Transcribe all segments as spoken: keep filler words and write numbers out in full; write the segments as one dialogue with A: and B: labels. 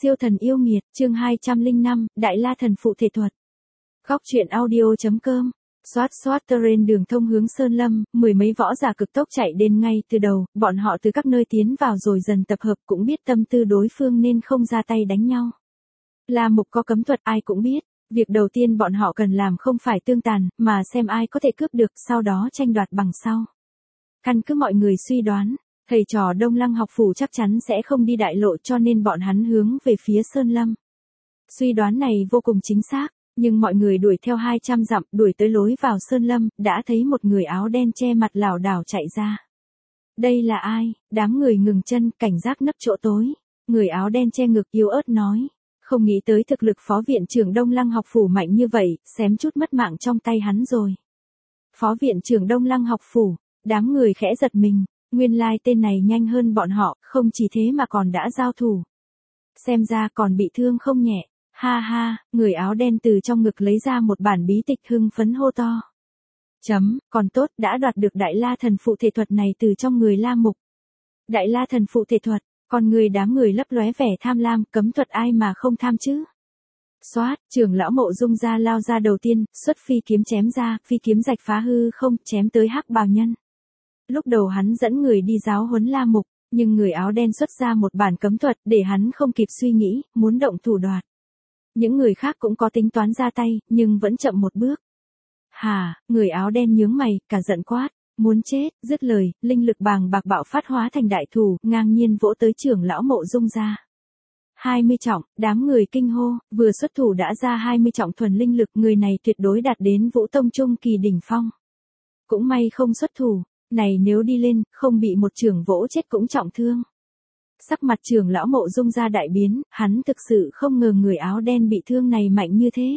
A: Siêu thần yêu nghiệt, chương hai trăm lẻ năm, Đại La thần phụ thể thuật. Góc truyện audio.com. Xoát xoát terrain đường thông hướng Sơn Lâm, mười mấy võ giả cực tốc chạy đến ngay từ đầu, bọn họ từ các nơi tiến vào rồi dần tập hợp, cũng biết tâm tư đối phương nên không ra tay đánh nhau. La Mục có cấm thuật ai cũng biết, việc đầu tiên bọn họ cần làm không phải tương tàn, mà xem ai có thể cướp được, sau đó tranh đoạt bằng sau. Căn cứ mọi người suy đoán, thầy trò Đông Lăng học phủ chắc chắn sẽ không đi đại lộ, cho nên bọn hắn hướng về phía Sơn Lâm. Suy đoán này vô cùng chính xác, nhưng mọi người đuổi theo hai trăm dặm, đuổi tới lối vào Sơn Lâm, đã thấy một người áo đen che mặt lảo đảo chạy ra. Đây là ai? Đám người ngừng chân, cảnh giác nấp chỗ tối. Người áo đen che ngực yếu ớt nói, không nghĩ tới thực lực phó viện trưởng Đông Lăng học phủ mạnh như vậy, xém chút mất mạng trong tay hắn rồi. Phó viện trưởng Đông Lăng học phủ, đám người khẽ giật mình. Nguyên lai tên này nhanh hơn bọn họ, không chỉ thế mà còn đã giao thủ. Xem ra còn bị thương không nhẹ. Ha ha, người áo đen từ trong ngực lấy ra một bản bí tịch, hưng phấn hô to. Chấm, còn tốt, đã đoạt được Đại La thần phụ thể thuật này từ trong người La Mục. Đại La thần phụ thể thuật, còn người đám người lấp lóe vẻ tham lam, cấm thuật ai mà không tham chứ. Xoát, trưởng lão Mộ Dung gia lao ra đầu tiên, xuất phi kiếm chém ra, phi kiếm rạch phá hư không, chém tới hắc bào nhân. Lúc đầu hắn dẫn người đi giáo huấn La Mục, nhưng người áo đen xuất ra một bản cấm thuật để hắn không kịp suy nghĩ, muốn động thủ đoạt. Những người khác cũng có tính toán ra tay, nhưng vẫn chậm một bước. Hà, người áo đen nhướng mày, cả giận quát, muốn chết, dứt lời, linh lực bàng bạc bạo phát hóa thành đại thủ, ngang nhiên vỗ tới trưởng lão Mộ Dung gia. hai mươi trọng, đám người kinh hô, vừa xuất thủ đã ra hai mươi trọng thuần linh lực, người này tuyệt đối đạt đến Vũ Tông trung kỳ đỉnh phong. Cũng may không xuất thủ. Này nếu đi lên, không bị một chưởng vỗ chết cũng trọng thương. Sắc mặt trưởng lão Mộ Dung gia đại biến, hắn thực sự không ngờ người áo đen bị thương này mạnh như thế.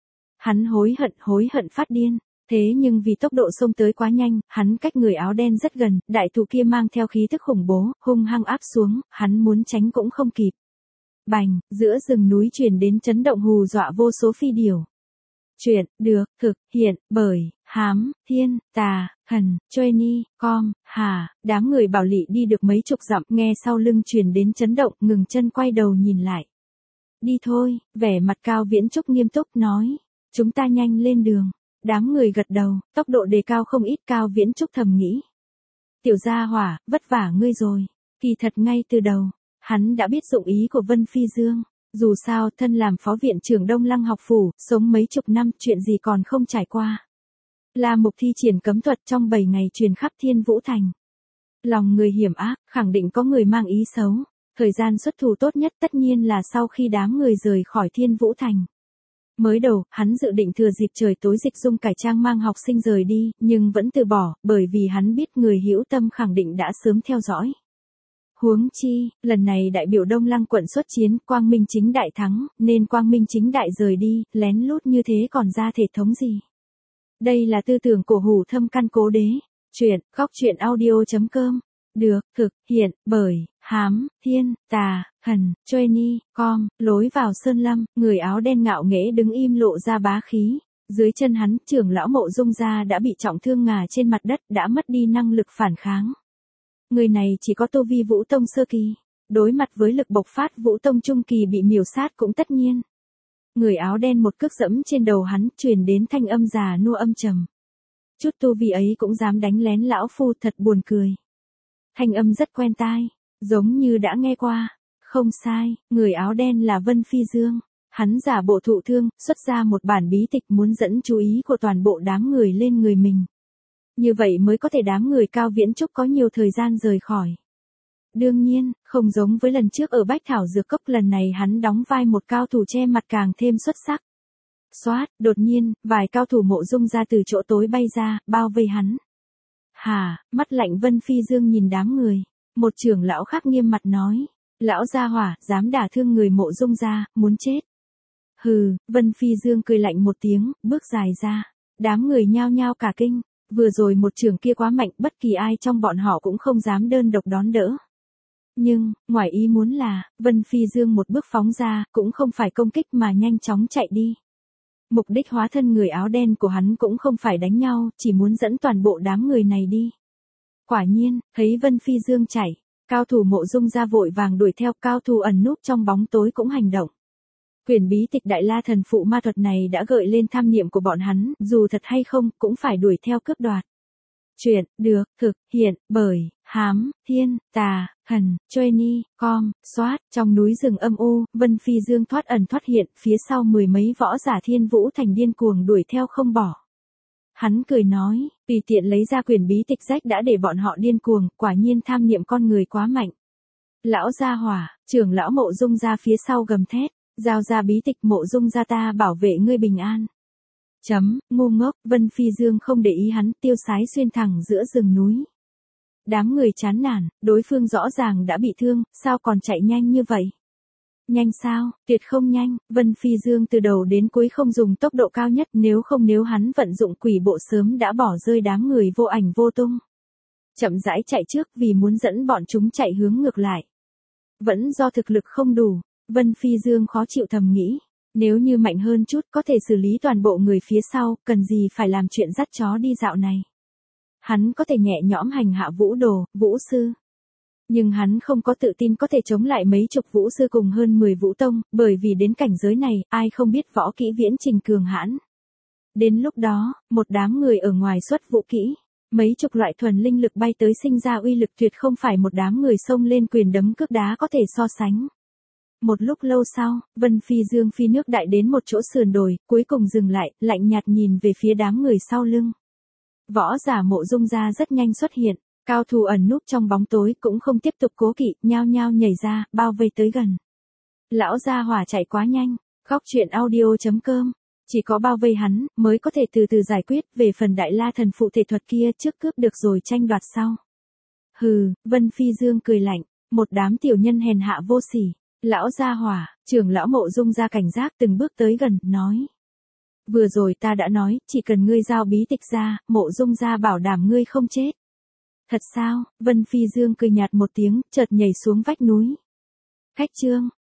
A: Hắn hối hận hối hận phát điên, thế nhưng vì tốc độ xông tới quá nhanh, hắn cách người áo đen rất gần, đại thủ kia mang theo khí thức khủng bố, hung hăng áp xuống, hắn muốn tránh cũng không kịp. Bành, giữa rừng núi truyền đến chấn động hù dọa vô số phi điểu. Chuyện, được, thực, hiện, bởi, hám, thiên, tà, thần, Johnny, com, hà, đám người Bảo Lị đi được mấy chục dặm, nghe sau lưng truyền đến chấn động, ngừng chân quay đầu nhìn lại. Đi thôi, vẻ mặt Cao Viễn Trúc nghiêm túc nói, chúng ta nhanh lên đường. Đám người gật đầu, tốc độ đề cao không ít. Cao Viễn Trúc thầm nghĩ. Tiểu gia hỏa, vất vả ngươi rồi. Kỳ thật ngay từ đầu, hắn đã biết dụng ý của Vân Phi Dương. Dù sao, thân làm phó viện trưởng Đông Lăng học phủ, sống mấy chục năm, chuyện gì còn không trải qua. La Mục thi triển cấm thuật trong bảy ngày truyền khắp Thiên Vũ Thành. Lòng người hiểm ác, khẳng định có người mang ý xấu. Thời gian xuất thủ tốt nhất tất nhiên là sau khi đám người rời khỏi Thiên Vũ Thành. Mới đầu, hắn dự định thừa dịp trời tối dịch dung cải trang mang học sinh rời đi, nhưng vẫn từ bỏ, bởi vì hắn biết người hữu tâm khẳng định đã sớm theo dõi. Huống chi, lần này đại biểu Đông Lăng quận xuất chiến, Quang Minh Chính Đại thắng, nên Quang Minh Chính Đại rời đi, lén lút như thế còn ra thể thống gì. Đây là tư tưởng của Hủ Thâm Căn Cố Đế. Chuyện, góc truyện audio.com. Được, thực, hiện, bởi, hám, thiên, tà, thần, Johnny, com, lối vào Sơn Lâm, người áo đen ngạo nghễ đứng im lộ ra bá khí. Dưới chân hắn, trưởng lão Mộ Dung gia đã bị trọng thương ngả trên mặt đất, đã mất đi năng lực phản kháng. Người này chỉ có tu vi Vũ Tông sơ kỳ, đối mặt với lực bộc phát Vũ Tông trung kỳ bị miểu sát cũng tất nhiên. Người áo đen một cước dẫm trên đầu hắn, truyền đến thanh âm già nua âm trầm. Chút tu vi ấy cũng dám đánh lén lão phu, thật buồn cười. Thanh âm rất quen tai, giống như đã nghe qua. Không sai, người áo đen là Vân Phi Dương. Hắn giả bộ thụ thương, xuất ra một bản bí tịch muốn dẫn chú ý của toàn bộ đám người lên người mình. Như vậy mới có thể đám người Cao Viễn Trúc có nhiều thời gian rời khỏi. Đương nhiên, không giống với lần trước ở Bách Thảo Dược Cốc, lần này hắn đóng vai một cao thủ che mặt càng thêm xuất sắc. Xoát, đột nhiên, vài cao thủ Mộ Dung ra từ chỗ tối bay ra, bao vây hắn. Hà, mắt lạnh Vân Phi Dương nhìn đám người. Một trưởng lão khác nghiêm mặt nói, lão gia hỏa, dám đả thương người Mộ Dung gia, muốn chết. Hừ, Vân Phi Dương cười lạnh một tiếng, bước dài ra. Đám người nhao nhao cả kinh. Vừa rồi một trường kia quá mạnh, bất kỳ ai trong bọn họ cũng không dám đơn độc đón đỡ. Nhưng, ngoài ý muốn là, Vân Phi Dương một bước phóng ra, cũng không phải công kích mà nhanh chóng chạy đi. Mục đích hóa thân người áo đen của hắn cũng không phải đánh nhau, chỉ muốn dẫn toàn bộ đám người này đi. Quả nhiên, thấy Vân Phi Dương chạy, Cao thủ Mộ Dung gia vội vàng đuổi theo, cao thủ ẩn núp trong bóng tối cũng hành động. Quyển bí tịch Đại La Thần Phụ Ma Thuật này đã gợi lên tham niệm của bọn hắn, dù thật hay không, cũng phải đuổi theo cướp đoạt. Chuyện, được, thực, hiện, bởi, hám, thiên, tà, thần, Johnny, com, soát, trong núi rừng âm u, Vân Phi Dương thoát ẩn thoát hiện, phía sau mười mấy võ giả Thiên Vũ Thành điên cuồng đuổi theo không bỏ. Hắn cười nói, tùy tiện lấy ra quyển bí tịch rách đã để bọn họ điên cuồng, quả nhiên tham niệm con người quá mạnh. Lão gia hỏa, trưởng lão Mộ Dung gia phía sau gầm thét, giao ra bí tịch, Mộ Dung gia ta bảo vệ ngươi bình an. Chấm, ngu ngốc, Vân Phi Dương không để ý hắn, tiêu sái xuyên thẳng giữa rừng núi. Đám người chán nản, đối phương rõ ràng đã bị thương, sao còn chạy nhanh như vậy? Nhanh sao, tuyệt không nhanh, Vân Phi Dương từ đầu đến cuối không dùng tốc độ cao nhất, nếu không nếu hắn vận dụng quỷ bộ sớm đã bỏ rơi đám người vô ảnh vô tung. Chậm rãi chạy trước vì muốn dẫn bọn chúng chạy hướng ngược lại. Vẫn do thực lực không đủ, Vân Phi Dương khó chịu thầm nghĩ. Nếu như mạnh hơn chút có thể xử lý toàn bộ người phía sau, cần gì phải làm chuyện dắt chó đi dạo này. Hắn có thể nhẹ nhõm hành hạ vũ đồ, vũ sư. Nhưng hắn không có tự tin có thể chống lại mấy chục vũ sư cùng hơn mười vũ tông, bởi vì đến cảnh giới này, ai không biết võ kỹ viễn trình cường hãn. Đến lúc đó, một đám người ở ngoài xuất vũ kỹ, mấy chục loại thuần linh lực bay tới sinh ra uy lực tuyệt không phải một đám người xông lên quyền đấm cước đá có thể so sánh. Một lúc lâu sau, Vân Phi Dương phi nước đại đến một chỗ sườn đồi, cuối cùng dừng lại, lạnh nhạt nhìn về phía đám người sau lưng. Võ giả Mộ Dung gia rất nhanh xuất hiện, cao thủ ẩn núp trong bóng tối cũng không tiếp tục cố kỵ, nhao nhao nhảy ra, bao vây tới gần. Lão gia hỏa chạy quá nhanh, khóc chuyện audio chấm com, chỉ có bao vây hắn, mới có thể từ từ giải quyết, về phần Đại La Thần Phụ thể thuật kia trước cướp được rồi tranh đoạt sau. Hừ, Vân Phi Dương cười lạnh, một đám tiểu nhân hèn hạ vô sỉ. Lão gia hỏa, trưởng lão Mộ Dung gia cảnh giác từng bước tới gần, nói. Vừa rồi ta đã nói, chỉ cần ngươi giao bí tịch ra, Mộ Dung gia bảo đảm ngươi không chết. Thật sao? Vân Phi Dương cười nhạt một tiếng, chợt nhảy xuống vách núi. Khách trương,